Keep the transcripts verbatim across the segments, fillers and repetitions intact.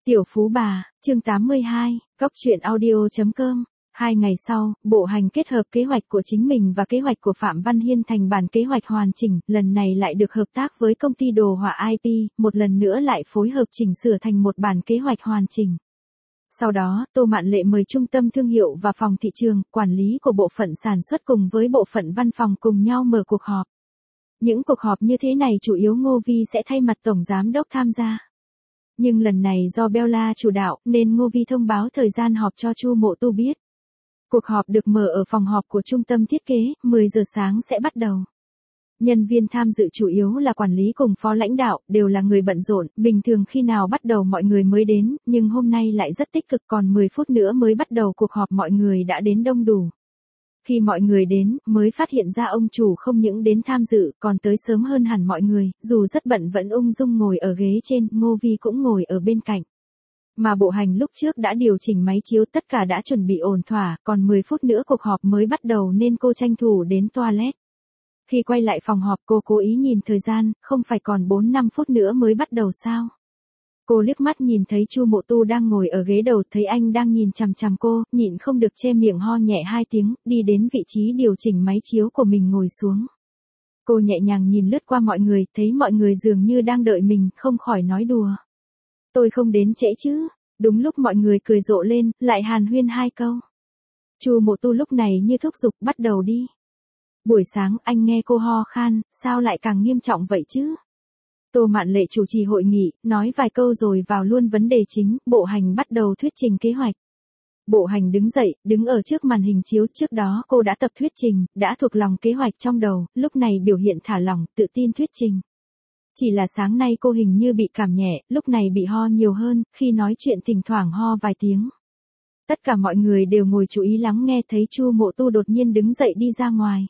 Tiểu Phú Bà, chương tám mươi hai, Cóc truyện audio.com. Hai ngày sau, Bộ Hành kết hợp kế hoạch của chính mình và kế hoạch của Phạm Văn Hiên thành bản kế hoạch hoàn chỉnh, lần này lại được hợp tác với công ty đồ họa i pê, một lần nữa lại phối hợp chỉnh sửa thành một bản kế hoạch hoàn chỉnh. Sau đó, Tô Mạn Lệ mời trung tâm thương hiệu và phòng thị trường, quản lý của bộ phận sản xuất cùng với bộ phận văn phòng cùng nhau mở cuộc họp. Những cuộc họp như thế này chủ yếu Ngô Vi sẽ thay mặt tổng giám đốc tham gia. Nhưng lần này do Bella chủ đạo nên Ngô Vi thông báo thời gian họp cho Chu Mộ Tu biết. Cuộc họp được mở ở phòng họp của trung tâm thiết kế, mười giờ sáng sẽ bắt đầu. Nhân viên tham dự chủ yếu là quản lý cùng phó lãnh đạo, đều là người bận rộn, bình thường khi nào bắt đầu mọi người mới đến, nhưng hôm nay lại rất tích cực, còn mười phút nữa mới bắt đầu cuộc họp mọi người đã đến đông đủ. Khi mọi người đến, mới phát hiện ra ông chủ không những đến tham dự, còn tới sớm hơn hẳn mọi người, dù rất bận vẫn ung dung ngồi ở ghế trên, Ngô Vi cũng ngồi ở bên cạnh. Mà Bộ Hành lúc trước đã điều chỉnh máy chiếu, tất cả đã chuẩn bị ổn thỏa, còn mười phút nữa cuộc họp mới bắt đầu nên cô tranh thủ đến toilet. Khi quay lại phòng họp cô cố ý nhìn thời gian, không phải còn bốn năm phút nữa mới bắt đầu sao? Cô liếc mắt nhìn thấy Chu Mộ Tu đang ngồi ở ghế đầu, thấy anh đang nhìn chằm chằm cô, nhịn không được che miệng ho nhẹ hai tiếng, đi đến vị trí điều chỉnh máy chiếu của mình ngồi xuống. Cô nhẹ nhàng nhìn lướt qua mọi người, thấy mọi người dường như đang đợi mình, không khỏi nói đùa. Tôi không đến trễ chứ? Đúng lúc mọi người cười rộ lên, lại hàn huyên hai câu. Chu Mộ Tu lúc này như thúc giục, bắt đầu đi. Buổi sáng anh nghe cô ho khan, sao lại càng nghiêm trọng vậy chứ? Tô Mạn Lệ chủ trì hội nghị, nói vài câu rồi vào luôn vấn đề chính, Bộ Hành bắt đầu thuyết trình kế hoạch. Bộ Hành đứng dậy, đứng ở trước màn hình chiếu, trước đó cô đã tập thuyết trình, đã thuộc lòng kế hoạch trong đầu, lúc này biểu hiện thả lỏng, tự tin thuyết trình. Chỉ là sáng nay cô hình như bị cảm nhẹ, lúc này bị ho nhiều hơn, khi nói chuyện thỉnh thoảng ho vài tiếng. Tất cả mọi người đều ngồi chú ý lắng nghe, thấy Chu Mộ Tu đột nhiên đứng dậy đi ra ngoài.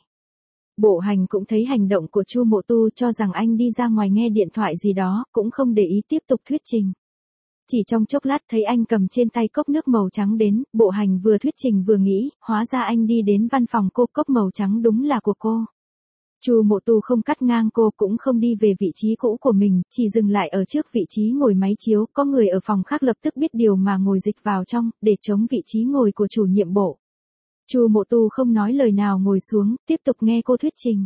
Bộ Hành cũng thấy hành động của Chu Mộ Tu, cho rằng anh đi ra ngoài nghe điện thoại gì đó, cũng không để ý tiếp tục thuyết trình. Chỉ trong chốc lát thấy anh cầm trên tay cốc nước màu trắng đến, Bộ Hành vừa thuyết trình vừa nghĩ, hóa ra anh đi đến văn phòng cô, cốc màu trắng đúng là của cô. Chu Mộ Tu không cắt ngang cô, cũng không đi về vị trí cũ của mình, chỉ dừng lại ở trước vị trí ngồi máy chiếu, có người ở phòng khác lập tức biết điều mà ngồi dịch vào trong, để chống vị trí ngồi của chủ nhiệm bộ. Chu Mộ Tu không nói lời nào ngồi xuống, tiếp tục nghe cô thuyết trình.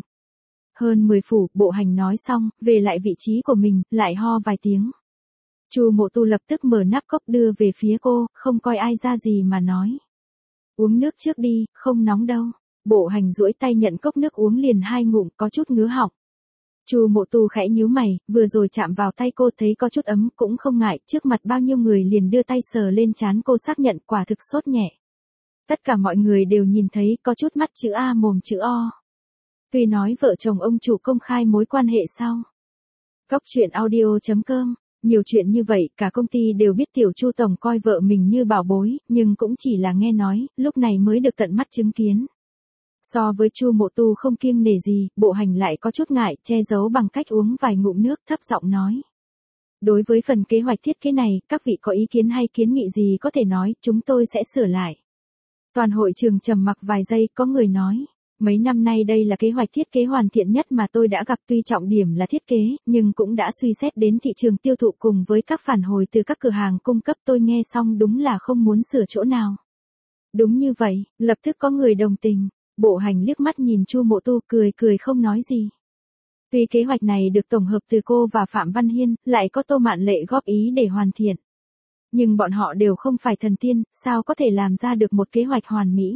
Hơn mười phút, Bộ Hành nói xong, về lại vị trí của mình, lại ho vài tiếng. Chu Mộ Tu lập tức mở nắp cốc đưa về phía cô, không coi ai ra gì mà nói. Uống nước trước đi, không nóng đâu. Bộ Hành duỗi tay nhận cốc nước uống liền hai ngụm, có chút ngứa họng. Chu Mộ Tu khẽ nhíu mày, vừa rồi chạm vào tay cô thấy có chút ấm, cũng không ngại, trước mặt bao nhiêu người liền đưa tay sờ lên trán cô, xác nhận quả thực sốt nhẹ. Tất cả mọi người đều nhìn thấy, có chút mắt chữ A mồm chữ O. Tuy nói vợ chồng ông chủ công khai mối quan hệ sao? Cóc truyện audio.com. Nhiều chuyện như vậy, cả công ty đều biết tiểu Chu tổng coi vợ mình như bảo bối, nhưng cũng chỉ là nghe nói, lúc này mới được tận mắt chứng kiến. So với Chu Mộ Tu không kiêng nể gì, Bộ Hành lại có chút ngại, che giấu bằng cách uống vài ngụm nước, thấp giọng nói. Đối với phần kế hoạch thiết kế này, các vị có ý kiến hay kiến nghị gì có thể nói, chúng tôi sẽ sửa lại. Toàn hội trường trầm mặc vài giây, có người nói. Mấy năm nay đây là kế hoạch thiết kế hoàn thiện nhất mà tôi đã gặp, tuy trọng điểm là thiết kế, nhưng cũng đã suy xét đến thị trường tiêu thụ cùng với các phản hồi từ các cửa hàng cung cấp, tôi nghe xong đúng là không muốn sửa chỗ nào. Đúng như vậy, lập tức có người đồng tình. Bộ Hành liếc mắt nhìn Chu Mộ Tu, cười cười không nói gì. Tuy kế hoạch này được tổng hợp từ cô và Phạm Văn Hiên, lại có Tô Mạn Lệ góp ý để hoàn thiện. Nhưng bọn họ đều không phải thần tiên, sao có thể làm ra được một kế hoạch hoàn mỹ.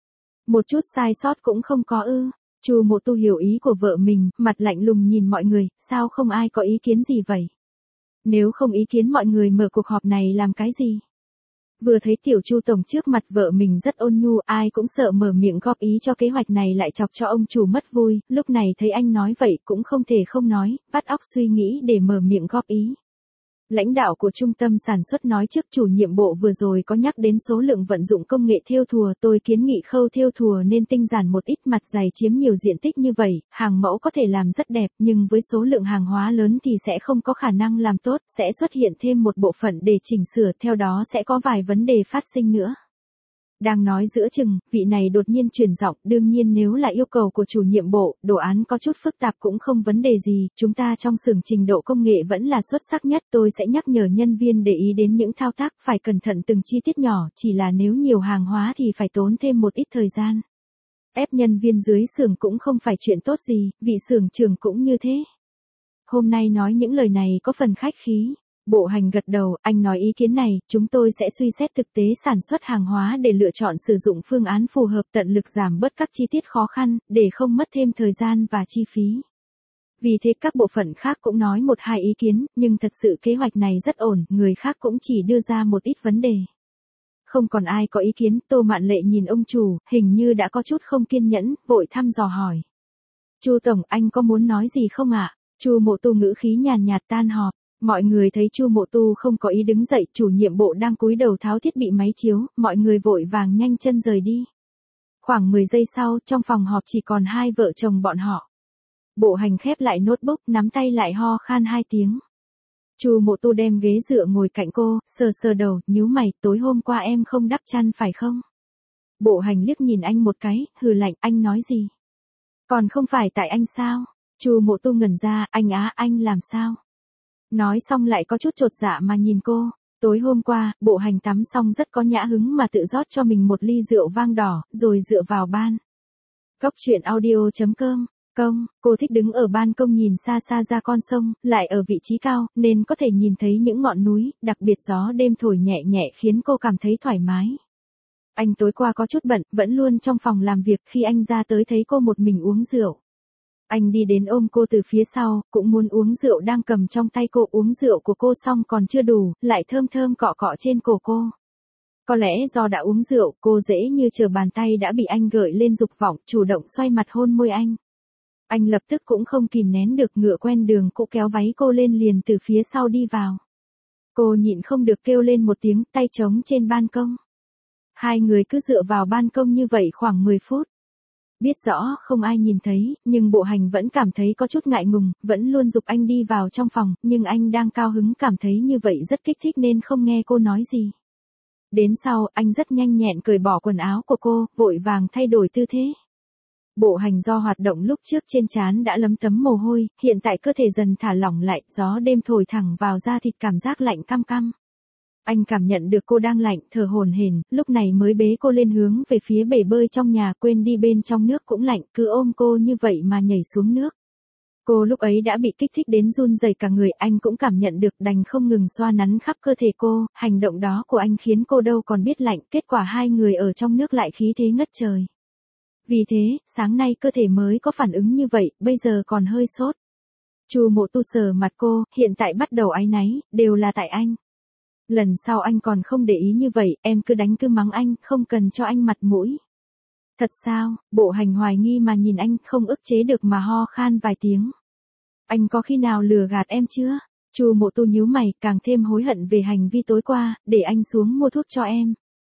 Một chút sai sót cũng không có ư? Chu Mộ Tu hiểu ý của vợ mình, mặt lạnh lùng nhìn mọi người, sao không ai có ý kiến gì vậy? Nếu không ý kiến mọi người mở cuộc họp này làm cái gì? Vừa thấy tiểu Chu tổng trước mặt vợ mình rất ôn nhu, ai cũng sợ mở miệng góp ý cho kế hoạch này lại chọc cho ông chủ mất vui, lúc này thấy anh nói vậy cũng không thể không nói, vắt óc suy nghĩ để mở miệng góp ý. Lãnh đạo của trung tâm sản xuất nói trước, chủ nhiệm bộ vừa rồi có nhắc đến số lượng vận dụng công nghệ thêu thùa, tôi kiến nghị khâu thêu thùa nên tinh giản một ít, mặt dày chiếm nhiều diện tích như vậy, hàng mẫu có thể làm rất đẹp, nhưng với số lượng hàng hóa lớn thì sẽ không có khả năng làm tốt, sẽ xuất hiện thêm một bộ phận để chỉnh sửa, theo đó sẽ có vài vấn đề phát sinh nữa. Đang nói giữa chừng, vị này đột nhiên chuyển giọng, đương nhiên nếu là yêu cầu của chủ nhiệm bộ, đồ án có chút phức tạp cũng không vấn đề gì, chúng ta trong xưởng trình độ công nghệ vẫn là xuất sắc nhất, tôi sẽ nhắc nhở nhân viên để ý đến những thao tác, phải cẩn thận từng chi tiết nhỏ, chỉ là nếu nhiều hàng hóa thì phải tốn thêm một ít thời gian. Ép nhân viên dưới xưởng cũng không phải chuyện tốt gì, vị xưởng trưởng cũng như thế. Hôm nay nói những lời này có phần khách khí. Bộ hành gật đầu, anh nói ý kiến này, chúng tôi sẽ suy xét thực tế sản xuất hàng hóa để lựa chọn sử dụng phương án phù hợp, tận lực giảm bớt các chi tiết khó khăn, để không mất thêm thời gian và chi phí. Vì thế các bộ phận khác cũng nói một hai ý kiến, nhưng thật sự kế hoạch này rất ổn, người khác cũng chỉ đưa ra một ít vấn đề. Không còn ai có ý kiến, Tô Mạn Lệ nhìn ông chủ, hình như đã có chút không kiên nhẫn, vội thăm dò hỏi. Chu Tổng, anh có muốn nói gì không ạ? Chu Mộ Tu ngữ khí nhàn nhạt tan họp. Mọi người thấy Chu Mộ Tu không có ý đứng dậy, chủ nhiệm bộ đang cúi đầu tháo thiết bị máy chiếu, mọi người vội vàng nhanh chân rời đi. Khoảng mười giây sau, trong phòng họp chỉ còn hai vợ chồng bọn họ. Bộ hành khép lại notebook, nắm tay lại ho khan hai tiếng. Chu Mộ Tu đem ghế dựa ngồi cạnh cô, sờ sờ đầu, nhíu mày, tối hôm qua em không đắp chăn phải không? Bộ hành liếc nhìn anh một cái, hừ lạnh, anh nói gì? Còn không phải tại anh sao? Chu Mộ Tu ngẩn ra, anh á, anh làm sao? Nói xong lại có chút chột dạ mà nhìn cô. Tối hôm qua, bộ hành tắm xong rất có nhã hứng mà tự rót cho mình một ly rượu vang đỏ, rồi dựa vào ban. Cốc truyện audio chấm com. Công, cô thích đứng ở ban công nhìn xa xa ra con sông, lại ở vị trí cao, nên có thể nhìn thấy những ngọn núi, đặc biệt gió đêm thổi nhẹ nhẹ khiến cô cảm thấy thoải mái. Anh tối qua có chút bận, vẫn luôn trong phòng làm việc, khi anh ra tới thấy cô một mình uống rượu. Anh đi đến ôm cô từ phía sau, cũng muốn uống rượu đang cầm trong tay cô, uống rượu của cô xong còn chưa đủ, lại thơm thơm cọ cọ trên cổ cô. Có lẽ do đã uống rượu, cô dễ như chờ bàn tay đã bị anh gợi lên dục vọng, chủ động xoay mặt hôn môi anh. Anh lập tức cũng không kìm nén được, ngựa quen đường cũ kéo váy cô lên liền từ phía sau đi vào. Cô nhịn không được kêu lên một tiếng, tay trống trên ban công. Hai người cứ dựa vào ban công như vậy khoảng mười phút. Biết rõ không ai nhìn thấy, nhưng bộ hành vẫn cảm thấy có chút ngại ngùng, vẫn luôn giục anh đi vào trong phòng, nhưng anh đang cao hứng cảm thấy như vậy rất kích thích nên không nghe cô nói gì. Đến sau, anh rất nhanh nhẹn cởi bỏ quần áo của cô, vội vàng thay đổi tư thế. Bộ hành do hoạt động lúc trước trên trán đã lấm tấm mồ hôi, hiện tại cơ thể dần thả lỏng lại, gió đêm thổi thẳng vào da thịt cảm giác lạnh căm căm. Anh cảm nhận được cô đang lạnh, thở hổn hển, lúc này mới bế cô lên hướng về phía bể bơi trong nhà, quên đi bên trong nước cũng lạnh, cứ ôm cô như vậy mà nhảy xuống nước. Cô lúc ấy đã bị kích thích đến run rẩy cả người, anh cũng cảm nhận được, đành không ngừng xoa nắn khắp cơ thể cô, hành động đó của anh khiến cô đâu còn biết lạnh, kết quả hai người ở trong nước lại khí thế ngất trời. Vì thế, sáng nay cơ thể mới có phản ứng như vậy, bây giờ còn hơi sốt. Chu Mộ Tu sờ mặt cô, hiện tại bắt đầu áy náy, đều là tại anh. Lần sau anh còn không để ý như vậy, em cứ đánh cứ mắng anh, không cần cho anh mặt mũi. Thật sao? Bộ hành hoài nghi mà nhìn anh, không ức chế được mà ho khan vài tiếng. Anh có khi nào lừa gạt em chưa? Chu Mộ Tu nhíu mày, càng thêm hối hận về hành vi tối qua, để anh xuống mua thuốc cho em.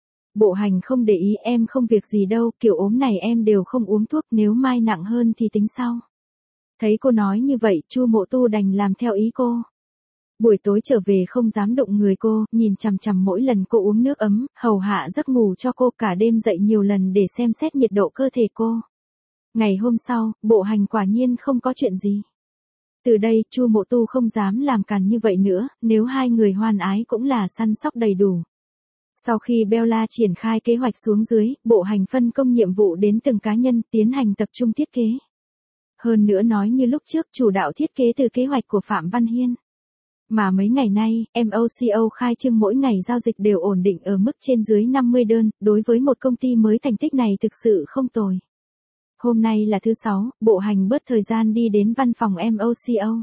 Bộ hành không để ý, em không việc gì đâu, kiểu ốm này em đều không uống thuốc, nếu mai nặng hơn thì tính sau. Thấy cô nói như vậy, Chu Mộ Tu đành làm theo ý cô. Buổi tối trở về không dám đụng người cô, nhìn chằm chằm mỗi lần cô uống nước ấm, hầu hạ giấc ngủ cho cô, cả đêm dậy nhiều lần để xem xét nhiệt độ cơ thể cô. Ngày hôm sau, bộ hành quả nhiên không có chuyện gì. Từ đây, Chu Mộ Tu không dám làm càn như vậy nữa, nếu hai người hoan ái cũng là săn sóc đầy đủ. Sau khi Bella triển khai kế hoạch xuống dưới, bộ hành phân công nhiệm vụ đến từng cá nhân, tiến hành tập trung thiết kế. Hơn nữa nói như lúc trước, chủ đạo thiết kế từ kế hoạch của Phạm Văn Hiên. Mà mấy ngày nay, em ô xê ô khai trương mỗi ngày giao dịch đều ổn định ở mức trên dưới năm mươi đơn, đối với một công ty mới thành tích này thực sự không tồi. Hôm nay là thứ sáu, bộ hành bớt thời gian đi đến văn phòng em ô xê ô.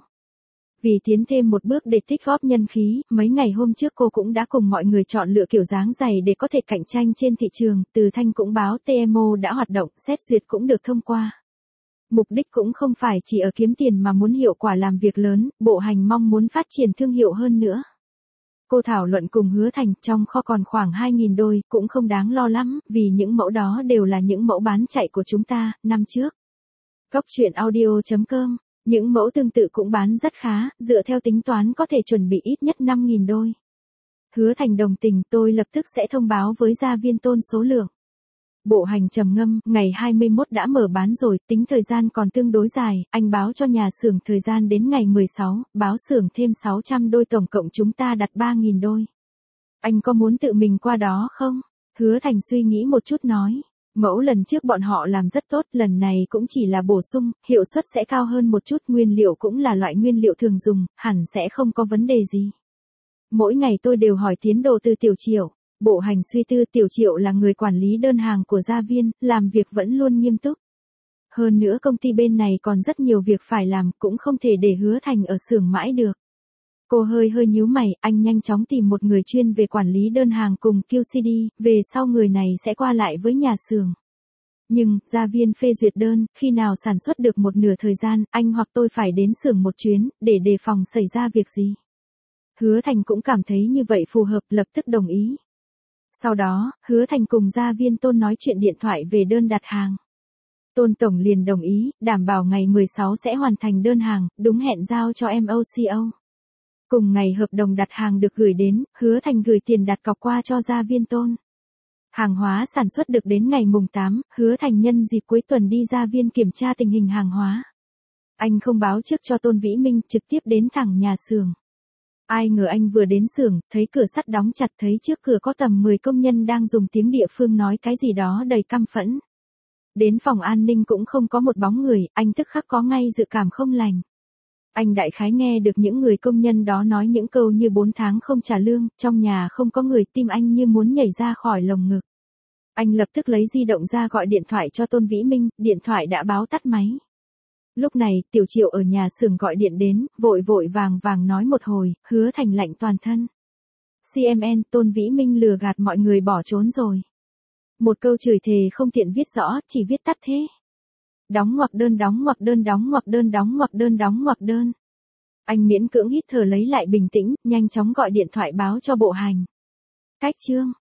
Vì tiến thêm một bước để tích góp nhân khí, mấy ngày hôm trước cô cũng đã cùng mọi người chọn lựa kiểu dáng giày để có thể cạnh tranh trên thị trường, Từ Thanh cũng báo tê em ô đã hoạt động, xét duyệt cũng được thông qua. Mục đích cũng không phải chỉ ở kiếm tiền mà muốn hiệu quả làm việc lớn, bộ hành mong muốn phát triển thương hiệu hơn nữa. Cô thảo luận cùng Hứa Thành, trong kho còn khoảng hai nghìn đôi, cũng không đáng lo lắm, vì những mẫu đó đều là những mẫu bán chạy của chúng ta, năm trước. Cốc truyện audio chấm com, những mẫu tương tự cũng bán rất khá, dựa theo tính toán có thể chuẩn bị ít nhất năm nghìn đôi. Hứa Thành đồng tình, tôi lập tức sẽ thông báo với Gia Viên Tôn số lượng. Bộ Hành trầm ngâm, ngày hai mươi mốt đã mở bán rồi, tính thời gian còn tương đối dài, anh báo cho nhà xưởng thời gian đến ngày mười sáu, báo xưởng thêm sáu trăm đôi, tổng cộng chúng ta đặt ba nghìn đôi. Anh có muốn tự mình qua đó không? Hứa Thành suy nghĩ một chút nói. Mẫu lần trước bọn họ làm rất tốt, lần này cũng chỉ là bổ sung, hiệu suất sẽ cao hơn một chút, nguyên liệu cũng là loại nguyên liệu thường dùng, hẳn sẽ không có vấn đề gì. Mỗi ngày tôi đều hỏi tiến độ từ Tiểu Triệu. Bộ Hành suy tư, Tiểu Triệu là người quản lý đơn hàng của Gia Viên, làm việc vẫn luôn nghiêm túc. Hơn nữa công ty bên này còn rất nhiều việc phải làm, cũng không thể để Hứa Thành ở xưởng mãi được. Cô hơi hơi nhíu mày, anh nhanh chóng tìm một người chuyên về quản lý đơn hàng cùng quy xê đê, về sau người này sẽ qua lại với nhà xưởng. Nhưng, Gia Viên phê duyệt đơn, khi nào sản xuất được một nửa thời gian, anh hoặc tôi phải đến xưởng một chuyến, để đề phòng xảy ra việc gì. Hứa Thành cũng cảm thấy như vậy phù hợp, lập tức đồng ý. Sau đó, Hứa Thành cùng Gia Viên Tôn nói chuyện điện thoại về đơn đặt hàng. Tôn Tổng liền đồng ý, đảm bảo ngày mười sáu sẽ hoàn thành đơn hàng, đúng hẹn giao cho em ô xê ô. Cùng ngày hợp đồng đặt hàng được gửi đến, Hứa Thành gửi tiền đặt cọc qua cho Gia Viên Tôn. Hàng hóa sản xuất được đến ngày mùng tám, Hứa Thành nhân dịp cuối tuần đi Gia Viên kiểm tra tình hình hàng hóa. Anh không báo trước cho Tôn Vĩ Minh, trực tiếp đến thẳng nhà xưởng. Ai ngờ anh vừa đến xưởng, thấy cửa sắt đóng chặt, thấy trước cửa có tầm mười công nhân đang dùng tiếng địa phương nói cái gì đó đầy căm phẫn. Đến phòng an ninh cũng không có một bóng người, anh tức khắc có ngay dự cảm không lành. Anh đại khái nghe được những người công nhân đó nói những câu như bốn tháng không trả lương, trong nhà không có người, tim anh như muốn nhảy ra khỏi lồng ngực. Anh lập tức lấy di động ra gọi điện thoại cho Tôn Vĩ Minh, điện thoại đã báo tắt máy. Lúc này, Tiểu Triệu ở nhà xưởng gọi điện đến, vội vội vàng vàng nói một hồi, Hứa Thành lạnh toàn thân. xê em en, Tôn Vĩ Minh lừa gạt mọi người bỏ trốn rồi. Một câu chửi thề không tiện viết rõ, chỉ viết tắt thế. Đóng ngoặc đơn, đóng ngoặc đơn, đóng ngoặc đơn, đóng ngoặc đơn, đóng ngoặc đơn. Anh miễn cưỡng hít thở lấy lại bình tĩnh, nhanh chóng gọi điện thoại báo cho Bộ Hành. Cách chương